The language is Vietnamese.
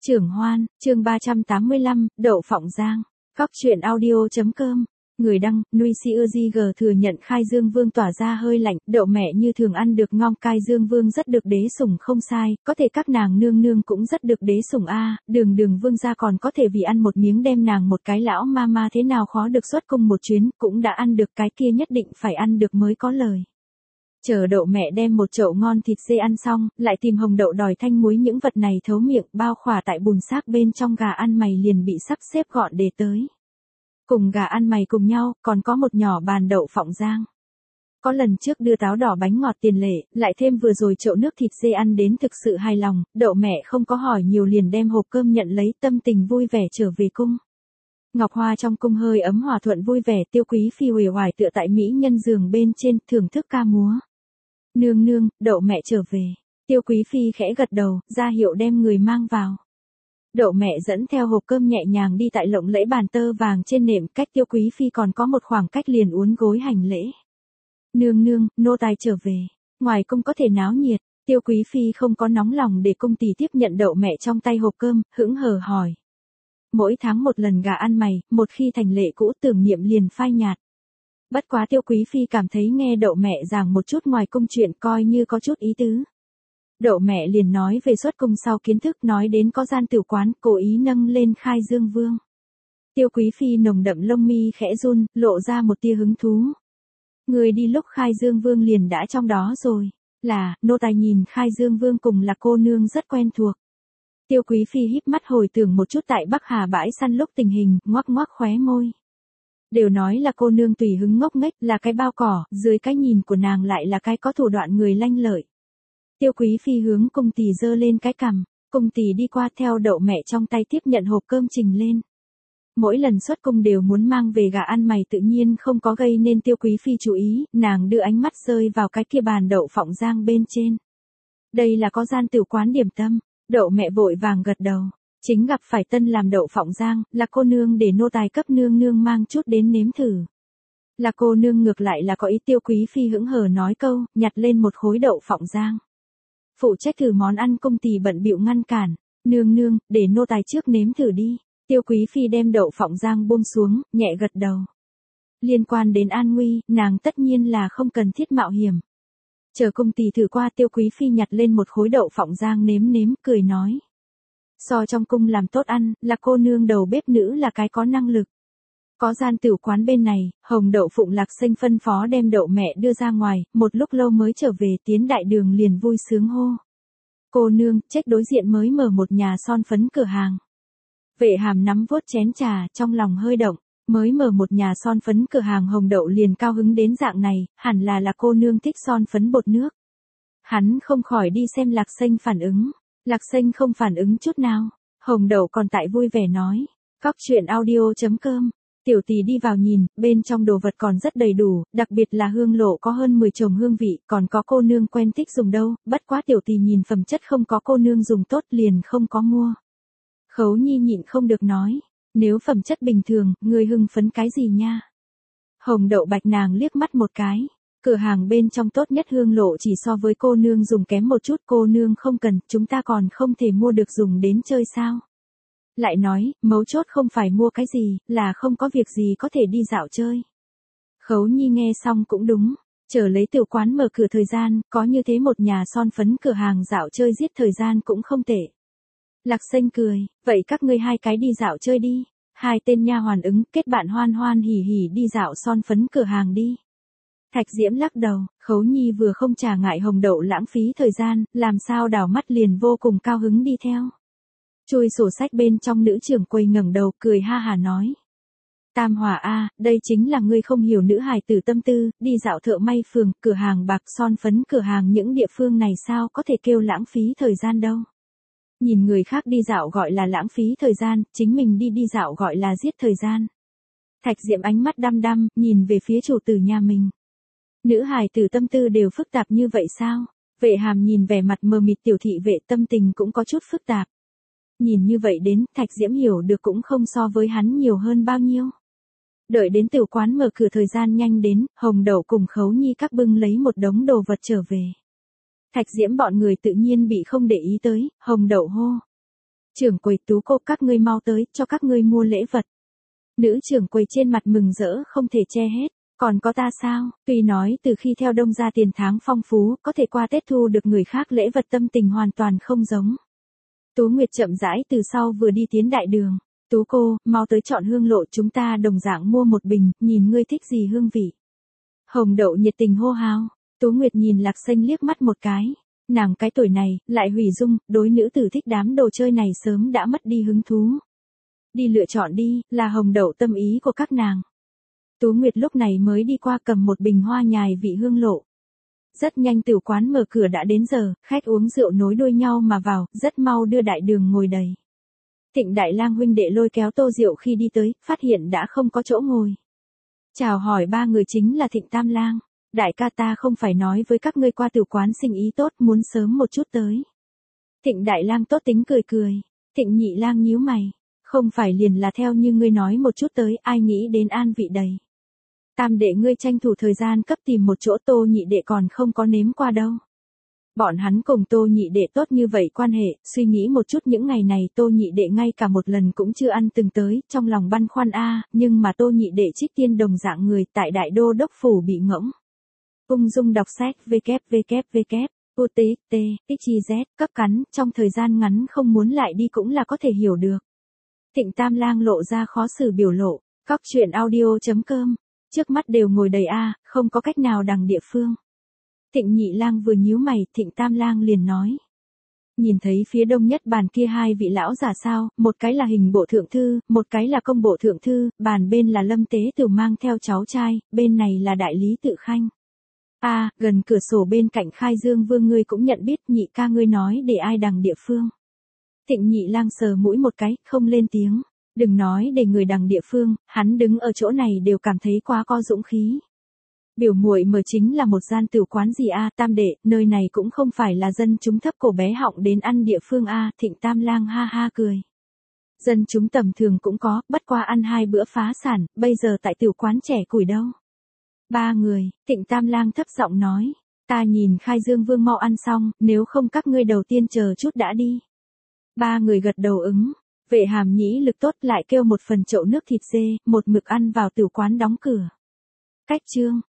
Trưởng Hoan, chương 385, Đậu Phộng Giang. Góc truyện audio.com. Người đăng, Nuôi CUG thừa nhận Khai Dương Vương tỏa ra hơi lạnh, đậu mẹ như thường ăn được ngon. Khai Dương Vương rất được đế sủng không sai, có thể các nàng nương nương cũng rất được đế sủng a. Đường Vương gia còn có thể vì ăn một miếng đem nàng một cái lão ma thế nào khó được xuất cung một chuyến, cũng đã ăn được, cái kia nhất định phải ăn được mới có lời. Chờ đậu mẹ đem một chậu ngon thịt dê ăn xong, lại tìm hồng đậu đòi thanh muối những vật này thấu miệng, bao khỏa tại bùn xác bên trong gà ăn mày liền bị sắp xếp gọn để tới. Cùng gà ăn mày cùng nhau, còn có một nhỏ bàn đậu phộng giang. Có lần trước đưa táo đỏ bánh ngọt tiền lệ, lại thêm vừa rồi chậu nước thịt dê ăn đến thực sự hài lòng, đậu mẹ không có hỏi nhiều liền đem hộp cơm nhận lấy, tâm tình vui vẻ trở về cung. Ngọc Hoa trong cung hơi ấm hòa thuận vui vẻ, Tiêu Quý Phi uể oải tựa tại mỹ nhân giường bên trên, thưởng thức ca múa. Nương nương, đậu mẹ trở về. Tiêu Quý Phi khẽ gật đầu, ra hiệu đem người mang vào. Đậu mẹ dẫn theo hộp cơm nhẹ nhàng đi tại lộng lẫy bàn tơ vàng trên nệm, cách Tiêu Quý Phi còn có một khoảng cách liền uốn gối hành lễ. Nương nương, nô tài trở về. Ngoài cung có thể náo nhiệt, Tiêu Quý Phi không có nóng lòng để cung tỳ tiếp nhận đậu mẹ trong tay hộp cơm, hững hờ hỏi. Mỗi tháng một lần gà ăn mày, một khi thành lệ cũ tưởng niệm liền phai nhạt. Bất quá Tiêu Quý Phi cảm thấy nghe đậu mẹ giảng một chút ngoài cung chuyện coi như có chút ý tứ. Đậu mẹ liền nói về xuất cung sau kiến thức, nói đến có gian tiểu quán, cố ý nâng lên Khai Dương Vương. Tiêu Quý Phi nồng đậm lông mi khẽ run, lộ ra một tia hứng thú. Người đi lúc Khai Dương Vương liền đã trong đó rồi. Là, nô tài nhìn Khai Dương Vương cùng là cô nương rất quen thuộc. Tiêu Quý Phi híp mắt hồi tưởng một chút tại Bắc Hà bãi săn lúc tình hình, ngoắc ngoắc khóe môi. Đều nói là cô nương tùy hứng ngốc nghếch, là cái bao cỏ, dưới cái nhìn của nàng lại là cái có thủ đoạn người lanh lợi. Tiêu Quý Phi hướng cung tỳ giơ lên cái cằm, cung tỳ đi qua theo đậu mẹ trong tay tiếp nhận hộp cơm trình lên. Mỗi lần xuất cung đều muốn mang về gà ăn mày tự nhiên không có gây nên Tiêu Quý Phi chú ý, nàng đưa ánh mắt rơi vào cái kia bàn đậu phộng giang bên trên. Đây là có gian tiểu quán điểm tâm, đậu mẹ vội vàng gật đầu. Chính gặp phải tân làm đậu phộng giang, là cô nương để nô tài cấp nương nương mang chút đến nếm thử. Là cô nương ngược lại là có ý. Tiêu Quý Phi hững hờ nói câu, nhặt lên một khối đậu phộng giang. Phụ trách thử món ăn cung tỳ bận bịu ngăn cản, nương nương, để nô tài trước nếm thử đi. Tiêu Quý Phi đem đậu phộng giang buông xuống, nhẹ gật đầu. Liên quan đến an nguy, nàng tất nhiên là không cần thiết mạo hiểm. Chờ cung tỳ thử qua, Tiêu Quý Phi nhặt lên một khối đậu phộng giang nếm, cười nói. So trong cung làm tốt ăn, là cô nương đầu bếp nữ là cái có năng lực. Có gian tiểu quán bên này, hồng đậu phụng Lạc Xanh phân phó đem đậu mẹ đưa ra ngoài, một lúc lâu mới trở về, tiến đại đường liền vui sướng hô. Cô nương, trách đối diện mới mở một nhà son phấn cửa hàng. Vệ Hàm nắm vuốt chén trà, trong lòng hơi động, mới mở một nhà son phấn cửa hàng hồng đậu liền cao hứng đến dạng này, hẳn là cô nương thích son phấn bột nước. Hắn không khỏi đi xem Lạc Xanh phản ứng. Lạc Xanh không phản ứng chút nào, hồng đậu còn tại vui vẻ nói. Góc truyện audio.com. Tiểu tỷ đi vào nhìn, bên trong đồ vật còn rất đầy đủ, đặc biệt là hương lộ có hơn 10 chồng hương vị, còn có cô nương quen thích dùng đâu, bất quá tiểu tỷ nhìn phẩm chất không có cô nương dùng tốt liền không có mua. Khấu Nhi nhịn không được nói, nếu phẩm chất bình thường, người hưng phấn cái gì nha. Hồng đậu bạch nàng liếc mắt một cái. Cửa hàng bên trong tốt nhất hương lộ chỉ so với cô nương dùng kém một chút, cô nương không cần, chúng ta còn không thể mua được dùng đến chơi sao. Lại nói, mấu chốt không phải mua cái gì, là không có việc gì có thể đi dạo chơi. Khấu Nhi nghe xong cũng đúng, chờ lấy tiểu quán mở cửa thời gian, có như thế một nhà son phấn cửa hàng dạo chơi giết thời gian cũng không tệ. Lạc Xanh cười, vậy các ngươi hai cái đi dạo chơi đi. Hai tên nha hoàn ứng, kết bạn hoan hoan hỉ hỉ đi dạo son phấn cửa hàng đi. Thạch Diễm lắc đầu, Khấu Nhi vừa không trả ngại hồng đậu lãng phí thời gian, làm sao đảo mắt liền vô cùng cao hứng đi theo. Chui sổ sách bên trong nữ trưởng quầy ngẩng đầu cười ha hà nói. Tam Hòa a, đây chính là ngươi không hiểu nữ hài tử tâm tư, đi dạo thợ may phường, cửa hàng bạc son phấn cửa hàng những địa phương này sao có thể kêu lãng phí thời gian đâu. Nhìn người khác đi dạo gọi là lãng phí thời gian, chính mình đi dạo gọi là giết thời gian. Thạch Diễm ánh mắt đăm đăm, nhìn về phía chủ tử nhà mình. Nữ hài tử tâm tư đều phức tạp như vậy sao? Vệ Hàm nhìn vẻ mặt mờ mịt tiểu thị vệ tâm tình cũng có chút phức tạp. Nhìn như vậy đến, Thạch Diễm hiểu được cũng không so với hắn nhiều hơn bao nhiêu. Đợi đến tiểu quán mở cửa thời gian nhanh đến, hồng đậu cùng Khấu Nhi các bưng lấy một đống đồ vật trở về. Thạch Diễm bọn người tự nhiên bị không để ý tới, hồng đậu hô. Trưởng quầy Tú cô các ngươi mau tới, cho các ngươi mua lễ vật. Nữ trưởng quầy trên mặt mừng rỡ không thể che hết. Còn có ta sao, tuy nói từ khi theo đông ra tiền tháng phong phú, có thể qua Tết thu được người khác lễ vật tâm tình hoàn toàn không giống. Tú Nguyệt chậm rãi từ sau vừa đi tiến đại đường. Tú cô, mau tới chọn hương lộ chúng ta đồng dạng mua một bình, nhìn ngươi thích gì hương vị. Hồng Đậu nhiệt tình hô hào. Tú Nguyệt nhìn Lạc Xanh liếc mắt một cái. Nàng cái tuổi này, lại hủy dung, đối nữ tử thích đám đồ chơi này sớm đã mất đi hứng thú. Đi lựa chọn đi, là Hồng Đậu tâm ý của các nàng. Tú Nguyệt lúc này mới đi qua cầm một bình hoa nhài vị hương lộ. Rất nhanh tửu quán mở cửa đã đến giờ, khách uống rượu nối đuôi nhau mà vào, rất mau đưa đại đường ngồi đầy. Thịnh Đại Lang huynh đệ lôi kéo tô rượu khi đi tới, phát hiện đã không có chỗ ngồi. Chào hỏi ba người chính là Thịnh Tam Lang. Đại ca ta không phải nói với các ngươi qua tửu quán sinh ý tốt muốn sớm một chút tới. Thịnh Đại Lang tốt tính cười cười. Thịnh Nhị Lang nhíu mày. Không phải liền là theo như ngươi nói một chút tới, ai nghĩ đến an vị đầy. Tam đệ ngươi tranh thủ thời gian cấp tìm một chỗ Tô nhị đệ còn không có nếm qua đâu. Bọn hắn cùng Tô nhị đệ tốt như vậy quan hệ, suy nghĩ một chút những ngày này Tô nhị đệ ngay cả một lần cũng chưa ăn từng tới, trong lòng băn khoăn nhưng mà Tô nhị đệ Trích Tiên đồng dạng người tại Đại Đô Đốc Phủ bị ngỗng. Ung dung đọc sách www. UTXT, XYZ, cấp cắn, trong thời gian ngắn không muốn lại đi cũng là có thể hiểu được. Thịnh Tam Lang lộ ra khó xử biểu lộ, Cóc truyện audio.com. Trước mắt đều ngồi đầy không có cách nào đằng địa phương. Thịnh Nhị Lang vừa nhíu mày, Thịnh Tam Lang liền nói. Nhìn thấy phía đông nhất bàn kia hai vị lão giả sao, một cái là hình bộ thượng thư, một cái là công bộ thượng thư, bàn bên là Lâm Tế Tử mang theo cháu trai, bên này là đại lý Tự Khanh. Gần cửa sổ bên cạnh Khai Dương Vương ngươi cũng nhận biết, nhị ca ngươi nói để ai đằng địa phương. Thịnh Nhị Lang sờ mũi một cái, không lên tiếng. Đừng nói để người đằng địa phương, hắn đứng ở chỗ này đều cảm thấy quá có dũng khí. Biểu muội mở chính là một gian tửu quán gì Tam đệ, nơi này cũng không phải là dân chúng thấp cổ bé họng đến ăn địa phương Thịnh Tam Lang ha ha cười. Dân chúng tầm thường cũng có, bất qua ăn 2 bữa phá sản, bây giờ tại tửu quán trẻ củi đâu. 3 người, Thịnh Tam Lang thấp giọng nói, ta nhìn Khai Dương Vương mau ăn xong, nếu không các ngươi đầu tiên chờ chút đã đi. 3 người gật đầu ứng. Vệ Hàm Nhĩ lực tốt lại kêu một phần chậu nước thịt dê, một mực ăn vào tửu quán đóng cửa. Cách chương